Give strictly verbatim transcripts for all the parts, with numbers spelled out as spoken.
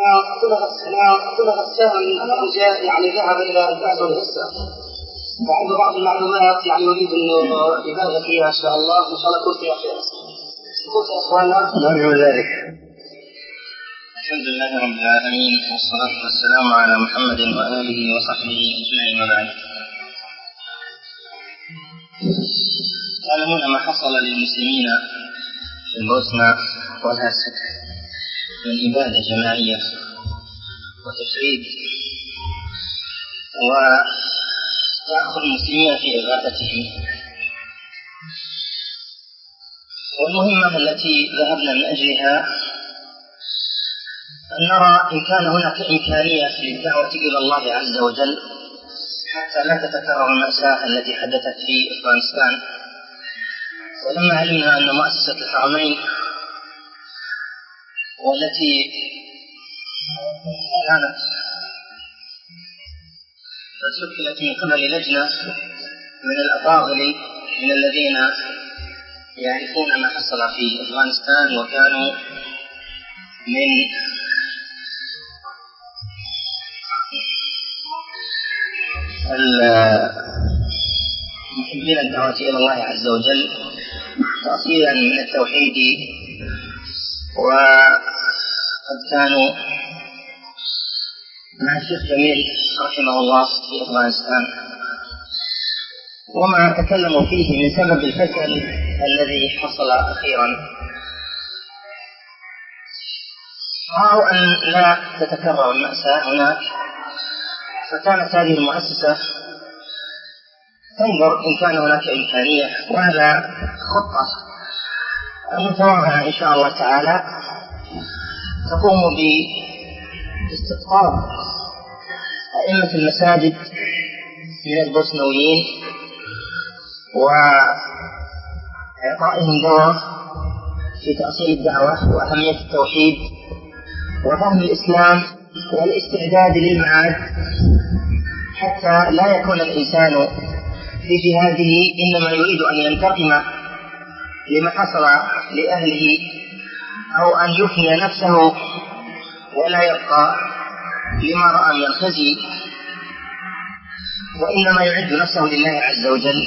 طلب السهم جاء يعني ذهب إلى البحث والإحساء. وعنده بعض المعلومات يعني يريد أنه يبالغ فيها إن شاء الله، إن شاء الله يكون فيها خير. قلت يا إخواننا نرجو ذلك. الحمد لله رب العالمين، والصلاة والسلام على محمد وآله وصحبه أجمعين وبعد. تعلمون ما حصل للمسلمين في البوسنة والهرسك من إبادة جماعية وتشريد وتأخذ المسلمين في إغاثتهم. والمهمة التي ذهبنا من أجلها أن نرى إن كان هناك إمكانية للدعوة إلى الله عز وجل حتى لا تتكرر المأساة التي حدثت في أفغانستان. ولما علمنا أن مؤسسة الحرمين والتي كانت شكلت من قبل لجنة من الأفاضل من الذين يعرفون ما حصل في أفغانستان وكانوا من المحبين الدعوة إلى الله عز وجل تأصيلا من التوحيد، وقد كانوا مع الشيخ جميل رحمه الله في أفغانستان. وما تكلموا فيه من سبب الفشل الذي حصل أخيرا، رأوا أن لا تتكرر المأساة هناك، فكانت هذه المؤسسة تنظر إن كان هناك إمكانية وعلى خطة متواضعة إن شاء الله تعالى تقوم باستقطاب أئمة المساجد من البوسنويين وإعطائهم دور في تأصيل الدعوة وأهمية التوحيد وفهم الإسلام والاستعداد للمعاد، حتى لا يكون الإنسان في جهاده إنما يريد أن ينتقم لما حصل لأهله أو أن يفني نفسه ولا يبقى لما رأى من الخزي، وإنما يعد نفسه لله عز وجل،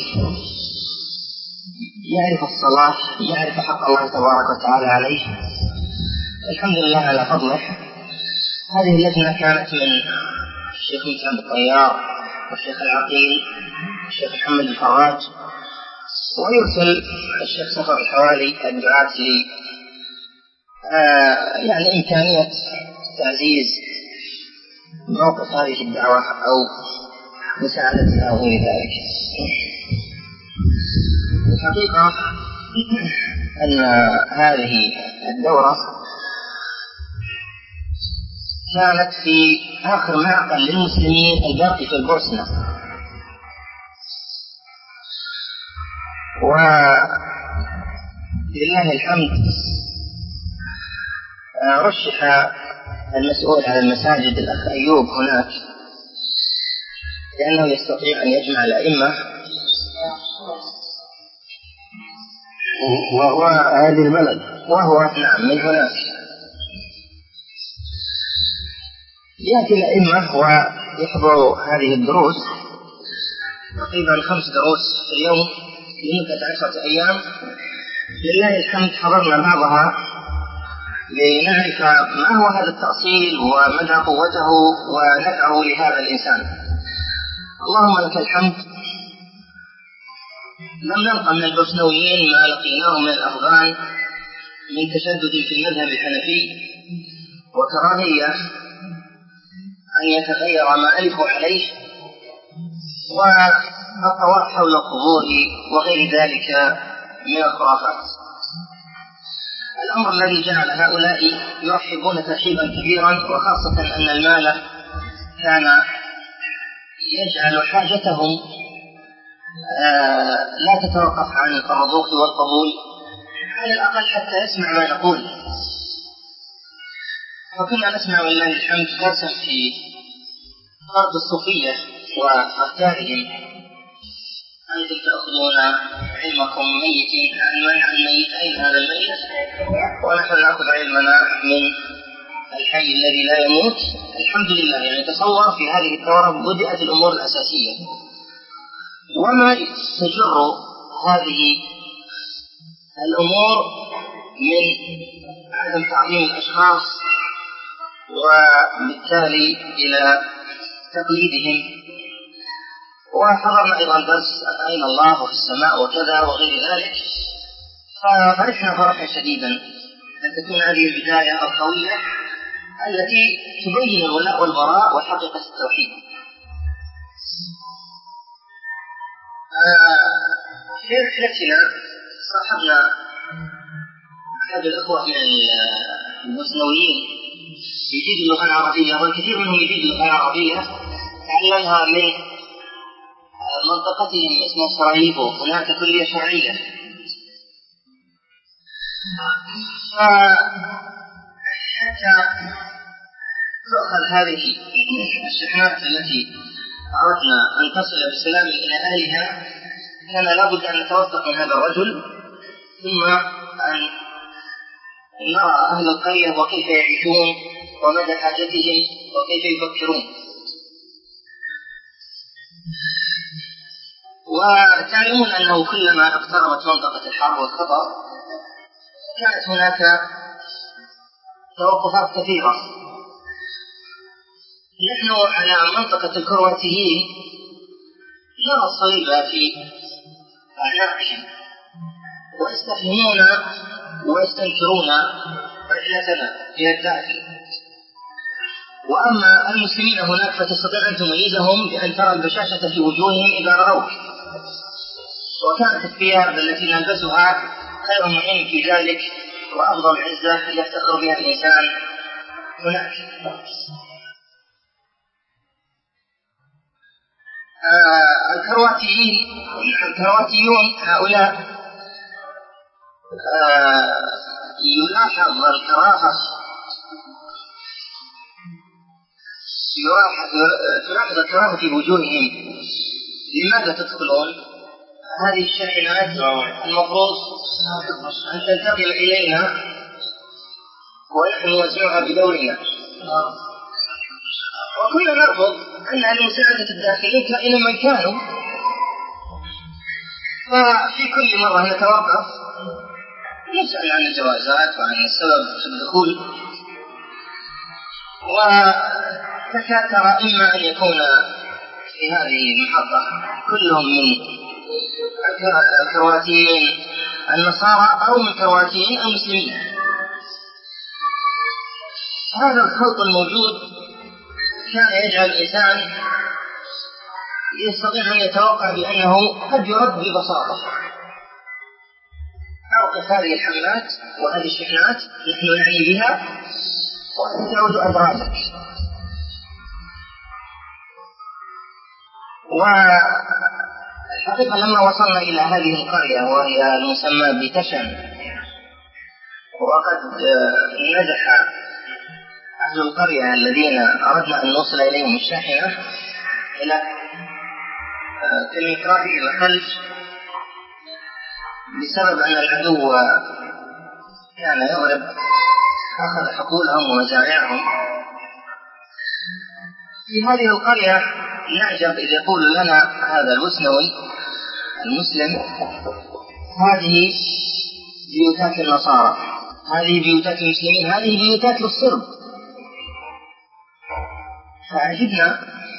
يعرف الصلاة، يعرف حق الله تبارك وتعالى عليه. الحمد لله على فضله. هذه اللجنة كانت من الشيخ مسعد الطيار والشيخ العقيل والشيخ محمد الفراج، ويرسل الشيخ سفر الحوالي الدعاة لي آه يعني إمكانية تعزيز موقف هذه الدعوة أو مساعدتها أو غير ذلك. الحقيقة أن هذه الدورة كانت في آخر معقل للمسلمين الباقي في البوسنة، ولله الحمد رشح المسؤول على المساجد الأخ أيوب هناك لأنه يستطيع أن يجمع الأئمة، وهو هذه البلد وهو نعم من هناك. يأتي الأئمة ويحضروا هذه الدروس، تقريبا خمس دروس في اليوم لمدة عشرة أيام. لله الحمد حضرنا بعضها لنعرف ما هو هذا التأصيل ومدى قوته ونفعه لهذا الإنسان. اللهم لك الحمد، لم نلقى من البوسنويين ما لقيناه من الأفغان من تشدد في المذهب الحنفي وكراهية أن يتغير ما ألفوا عليه والطواف حول القبور وغير ذلك من الخرافات. الأمر الذي جعل هؤلاء يرحبون ترحيبا كبيرا، وخاصة أن المال كان يجعل حاجتهم آه لا تتوقف عن الرضوخ والقبول على الأقل حتى يسمع ما نقول. وكنا نسمع ولله الحمد درسا في فرض الصوفية وأفكارهم: أنتم تأخذون علمكم ميت عن ميت، أين هذا الميت؟ ونحن نأخذ علمنا من الحي الذي لا يموت. الحمد لله. يعني تصور في هذه الدورة بدأت الأمور الأساسية، وما تجر هذه الأمور من عدم تعظيم الأشخاص وبالتالي إلى تقليدهم. وحضرنا أيضا درس أين الله وفي السماء وكذا وغير ذلك، ففرحنا فرحا شديدا أن تكون هذه البداية القوية التي تبين الولاء والبراء وحقيقة التوحيد. في رحلتنا صاحبنا أحد الأخوة من المسنويين يجيد اللغة العربية، والكثير منهم يجيد اللغة العربية تعلمها من منطقتهم اسمها سراييبو، هناك كلية شرعية. فحتى تؤخذ هذه الشحنات التي أردنا أن تصل بسلام إلى أهلها، كان لابد أن نتوثق من هذا الرجل، ثم أن نرى أهل القرية وكيف يعيشون ومدى حاجتهم وكيف يفكرون. وتعلمون أنه كلما اقتربت منطقة الحرب والخطر كانت هناك توقفات كثيرة. نحن على منطقة الكرواتيين نرى الصليب في أعناقهم ويستفهمون ويستنكرون رحلتنا إلى الداخل. وأما المسلمين هناك فتستطيع أن تميزهم بأن ترى البشاشة في وجوههم إذا رأوك، وكانت الثياب التي نلبسها خير معين في ذلك وأفضل عزة يفتخر بها الإنسان هناك. آه الكرواتيين الكرواتيون هؤلاء آه يلاحظ الكراهة تلاحظ الكراهة في وجوههم. لماذا تدخلون هذه الشاحنات؟ المفروض أن تنتقل إلينا ونحن نوزعها بدورنا. وكنا نرفض أن المساعدة الداخلية كائنا من كانوا. ففي كل مرة نتوقف نسأل عن الجوازات وعن السبب في الدخول، وتكاثر إما أن يكون في هذه المحطة كلهم من الكرواتيين النصارى أو من كرواتيين المسلمين. هذا الخلط الموجود كان يجعل الإنسان يستطيع أن يتوقع بأنه قد يرد ببساطة. أوقف هذه الحملات وهذه الشحنات نحن نعني بها وتزود أدراجك. والحقيقة لما وصلنا إلى هذه القرية وهي المسمى بتشن، وقد نجح أهل القرية الذين أردنا أن نوصل إليهم الشاحنة إلى تنكرات الخلف بسبب أن العدو كان يضرب أخذ حقولهم ومزارعهم. في هذه القرية نعجب إذ يقول لنا هذا المسنوي المسلم هذه بيوتات النصارى، هذه بيوتات المسلمين، هذه بيوتات للصرب. فعجبنا.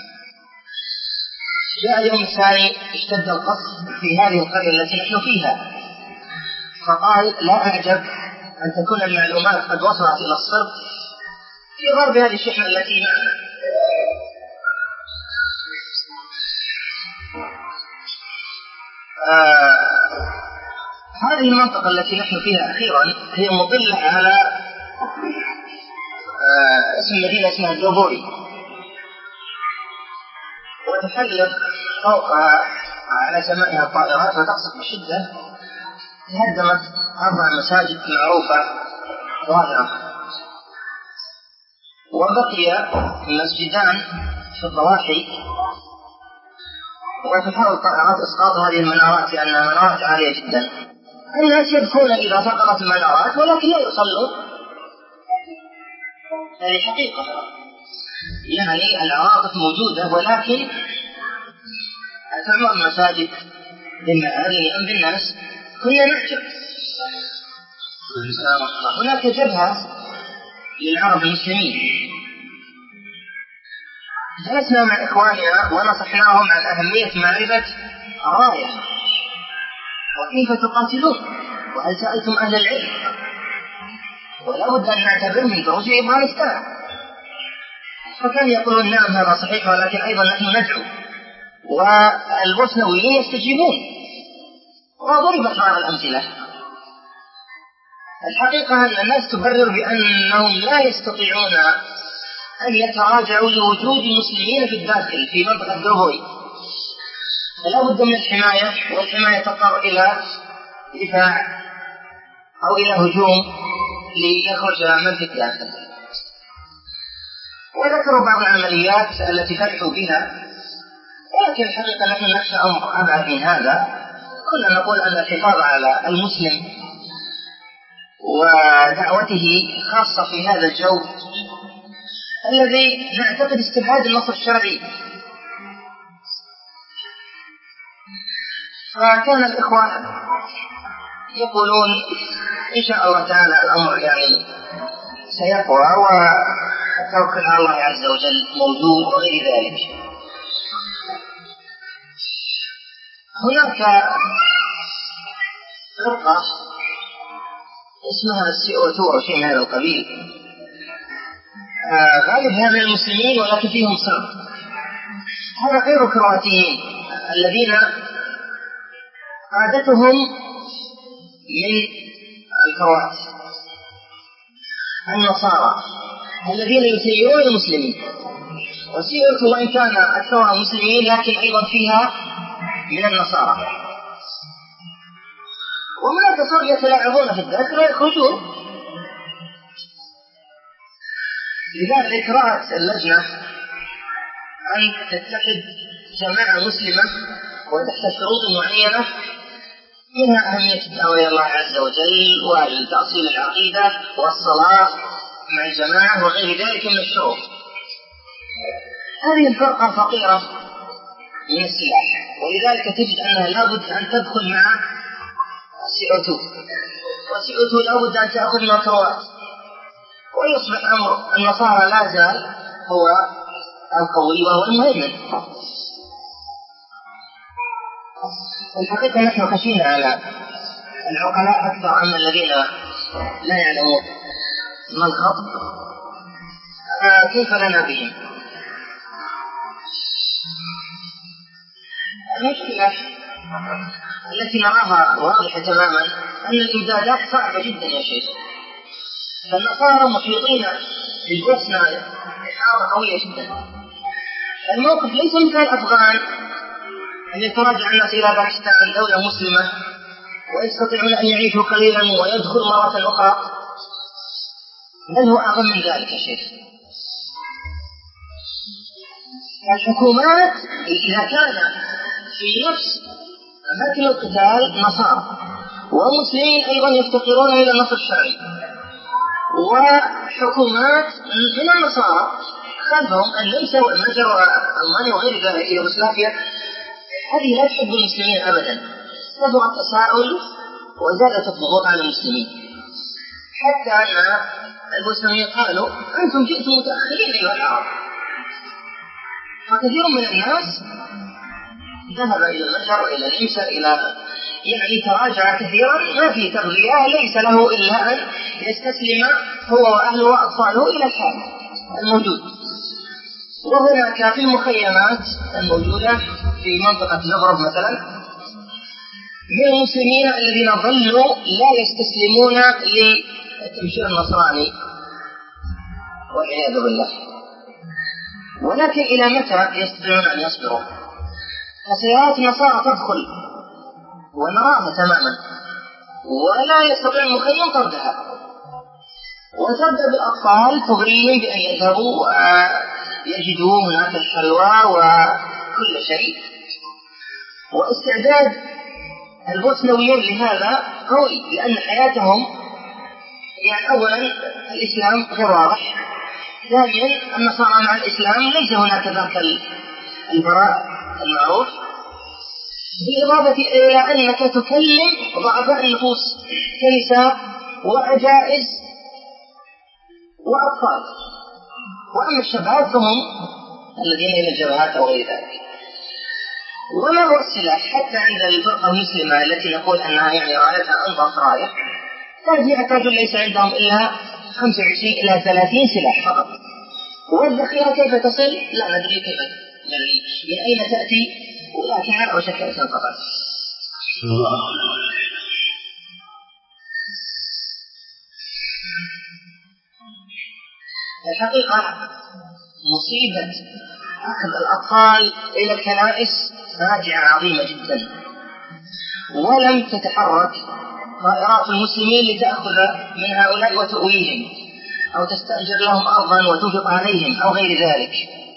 جاء اليوم الثاني اشتد القصف في هذه القرية التي نحن فيها، فقال لا أعجب أن تكون المعلومات قد وصلت إلى الصرب في غرب هذه الشحنة التي معنا. آه هذه المنطقة التي نحن فيها أخيرا هي مطلة على آه اسم مدينة اسمها جوبوري، وتحلق فوقها على سمائها الطائرات وتقصف بشدة. تهدمت أربع مساجد معروفة ظاهرة، وبقي مسجدان في الضواحي، وتحاول الطائرات إسقاط هذه المنارات لأنها منارات عالية جدا. الناس يبكون إذا سقطت المنارات ولكن لا يصلون. هذه حقيقة، يعني العواطف موجودة، ولكن تعمر المساجد بالمآذن أم بالناس كنا نحجب. هناك جبهة للعرب المسلمين، جلسنا مع إخواننا ونصحناهم عن أهمية معرفة الراية وكيف تقاتلون وهل سألتم أهل العلم، ولا بد أن نعتبر من دروس أفغانستان. فكان يقولون نعم هذا صحيح، ولكن أيضا نحن ندعو، والبوسنويين يستجيبون، وضربت معنا الأمثلة. الحقيقة أن الناس تبرر بأنهم لا يستطيعون أن يتراجعوا لوجود المسلمين في الداخل في منطقة دوبوي، فلا بد من الحماية، والحماية تضطر إلى دفاع أو إلى هجوم ليخرج من في الداخل. وذكروا بعض العمليات التي فرحوا بها، ولكن الحقيقة نحن نخشى أمر أبعد من هذا. كنا نقول أن الحفاظ على المسلم ودعوته خاصة في هذا الجو الذي نعتقد استبعاد النصر الشرعي. فكان الإخوان يقولون إن شاء الله تعالى الأمر يعني سيقوى والتوكل على الله عز وجل موجود وغير ذلك. هناك فرقة اسمها السي او تو أو شيء من هذا القبيل، آه غالبها من المسلمين ولكن فيهم صرب. هذا غير الكرواتيين الذين عادتهم من الكروات، النصارى الذين يسيرون المسلمين. وسيرة وإن كان أكثرها مسلمين لكن أيضا فيها من النصارى، وهناك صار يتلاعبون في الداخل ويخرجون. لذلك رأت اللجنة أن تتحد جماعة مسلمة وتحت شروط معينة، منها أهمية الدعوة إلى الله عز وجل وتأصيل العقيدة والصلاة مع الجماعة وغير ذلك من الشروط. هذه الفرقة فقيرة من السلاح، ولذلك تجد أنها لابد أن تدخل مع السي او تو، والسي او تو لابد أن تأخذ من الكروات، ويصبح أمر النصارى لا زال هو القوي وهو المهيمن. الحقيقة نحن خشينا على العقلاء أكثر من الذين لا يعلمون ما الخط، آه كيف لنا بهم. المشكلة التي نراها واضحة تماما أن الإمدادات صعبة جدا يا شيخ. فالنصارى محيطين بالبوسنة إحاطة قوية جدا. الموقف ليس مثل الأفغان أن يتراجع الناس إلى باكستان دولة مسلمة ويستطيعون أن يعيشوا قليلا ويدخل مرة أخرى، بل هو أعظم من ذلك يا شيخ. الحكومات إذا كان في نفس أماكن القتال نصارى ومسلمين أيضا يفتقرون إلى النصر الشرعي، وحكومات من النصارى خلفهم النمسا والمجر وألمانيا وغير ذلك إلى يوغوسلافيا، هذه لا تحب المسلمين أبدا، كثر التساؤل وزادت الضغوط على المسلمين، حتى أن البوسنويين قالوا أنتم جئتم متأخرين أيها العرب. فكثير من الناس ذهب إلى المجر إلى النمسا إلى يعني تراجع كثيرا، ما في تغذية، ليس له إلا أن يستسلم هو وأهله وأطفاله إلى الحال الموجود. وهناك في المخيمات الموجودة في منطقة زغرب مثلا من المسلمين الذين ظلوا لا يستسلمون للتبشير النصراني والعياذ بالله. ولكن إلى متى يستطيعون أن يصبروا؟ فسيارات النصارى تدخل ونراها تماما ولا يستطيع المخيم طردها، وتبدأ بالأطفال تغريهم بأن يذهبوا ويجدوا هناك الحلوى وكل شيء. واستعداد البوسنويين لهذا قوي، لأن حياتهم يعني أولا الإسلام غير واضح، ثانيا النصارى مع الإسلام ليس هناك ذاك البراء المعروف، بالإضافة إلى أنك تكلم ضعفاء النفوس كنساء وعجائز وأطفال، وأما الشباب فهم الذين إلى الجبهات أو غير ذلك. وما هو السلاح حتى عند الفرقة المسلمة التي نقول أنها يعني رايتها أنظف راية، هذه أعتقد ليس عندهم إلا خمسة وعشرين إلى ثلاثين سلاح فقط، والذخيرة كيف تصل لا ندري كيف يعني من أين تأتي، ولكن على وشك أنسان فقط. الحقيقة مصيبة أخذ الأطفال إلى الكنائس فاجعة عظيمة جدا، ولم تتحرك طائرات المسلمين لتأخذ من هؤلاء وتؤويهم أو تستأجر لهم أرضا وتنفق عليهم أو غير ذلك.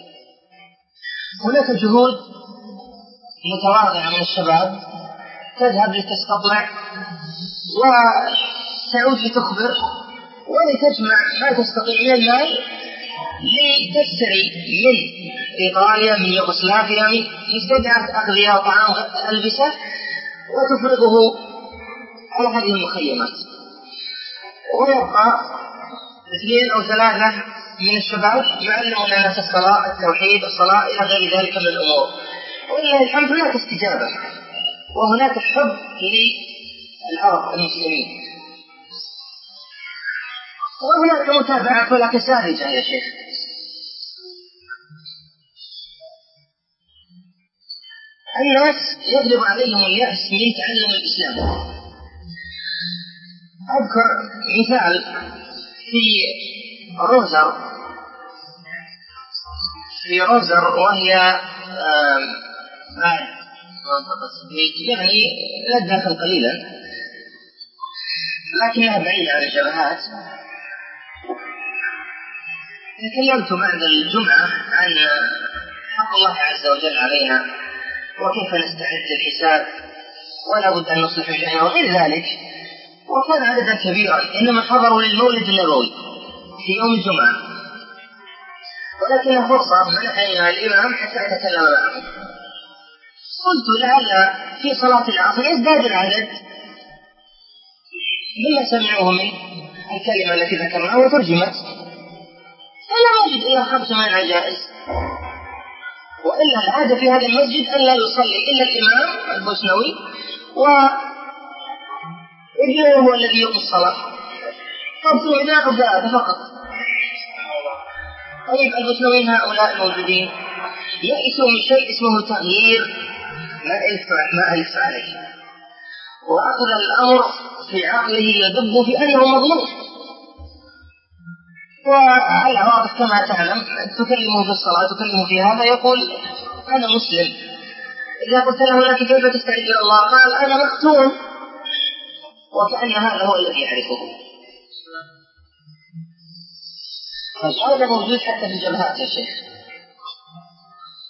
هناك جهود متواضعة من الشباب تذهب لتستطلع وتعود لتخبر ولتجمع ما تستطيع من المال لتشتري من إيطاليا من يوغوسلافيا من مستودعات أغذية وطعام ألبسة وتفرغه على هذه المخيمات، ويبقى اثنين أو ثلاثة من الشباب يعلمون الناس الصلاة التوحيد الصلاة إلى غير ذلك من الأمور، ولله الحمد هناك استجابة وهناك حب للعرب المسلمين، وهناك متابعة ولكن ساذجة يا شيخ. الناس يغلب عليهم اليأس من تعلم الإسلام. أذكر مثال في روزر في روزر وهي بعد يعني لا تدخل قليلا لكنها بعيدة عن الجبهات. تكلمت بعد الجمعة عن حق الله عز وجل علينا وكيف نستعد للحساب ولا بد أن نصلح شأننا وغير ذلك، وكان عددا كبيرا إنما حضروا للمولد النبوي في يوم الجمعة، ولكن فرصة منحني الإمام حتى أتكلم معهم. قلت لعل في صلاة العصر يزداد العدد مما سمعوه من الكلمة التي ذكرناها وترجمت، فلا أجد إلا خمس من العجائز، وإلا العادة في هذا المسجد أن لا يصلي إلا الإمام البوسنوي وابنه هو الذي يقوم الصلاة، خمسوا إذا أبدأ فقط. طيب البوسنويين هؤلاء الموجودين يأسوا من شيء اسمه تغيير ما ألف ما ألف عليه، وأخذ الأمر في عقله يدب في أنه مظلوم، وعلى واضح كما تعلم تكلمه في الصلاة تكلمه في هذا يقول أنا مسلم. إذا قلت له لك كيف تستعد إلى الله قال أنا مختوم، وكأن هذا هو الذي يعرفه. هذا موجود حتى في الجبهات يا شيخ.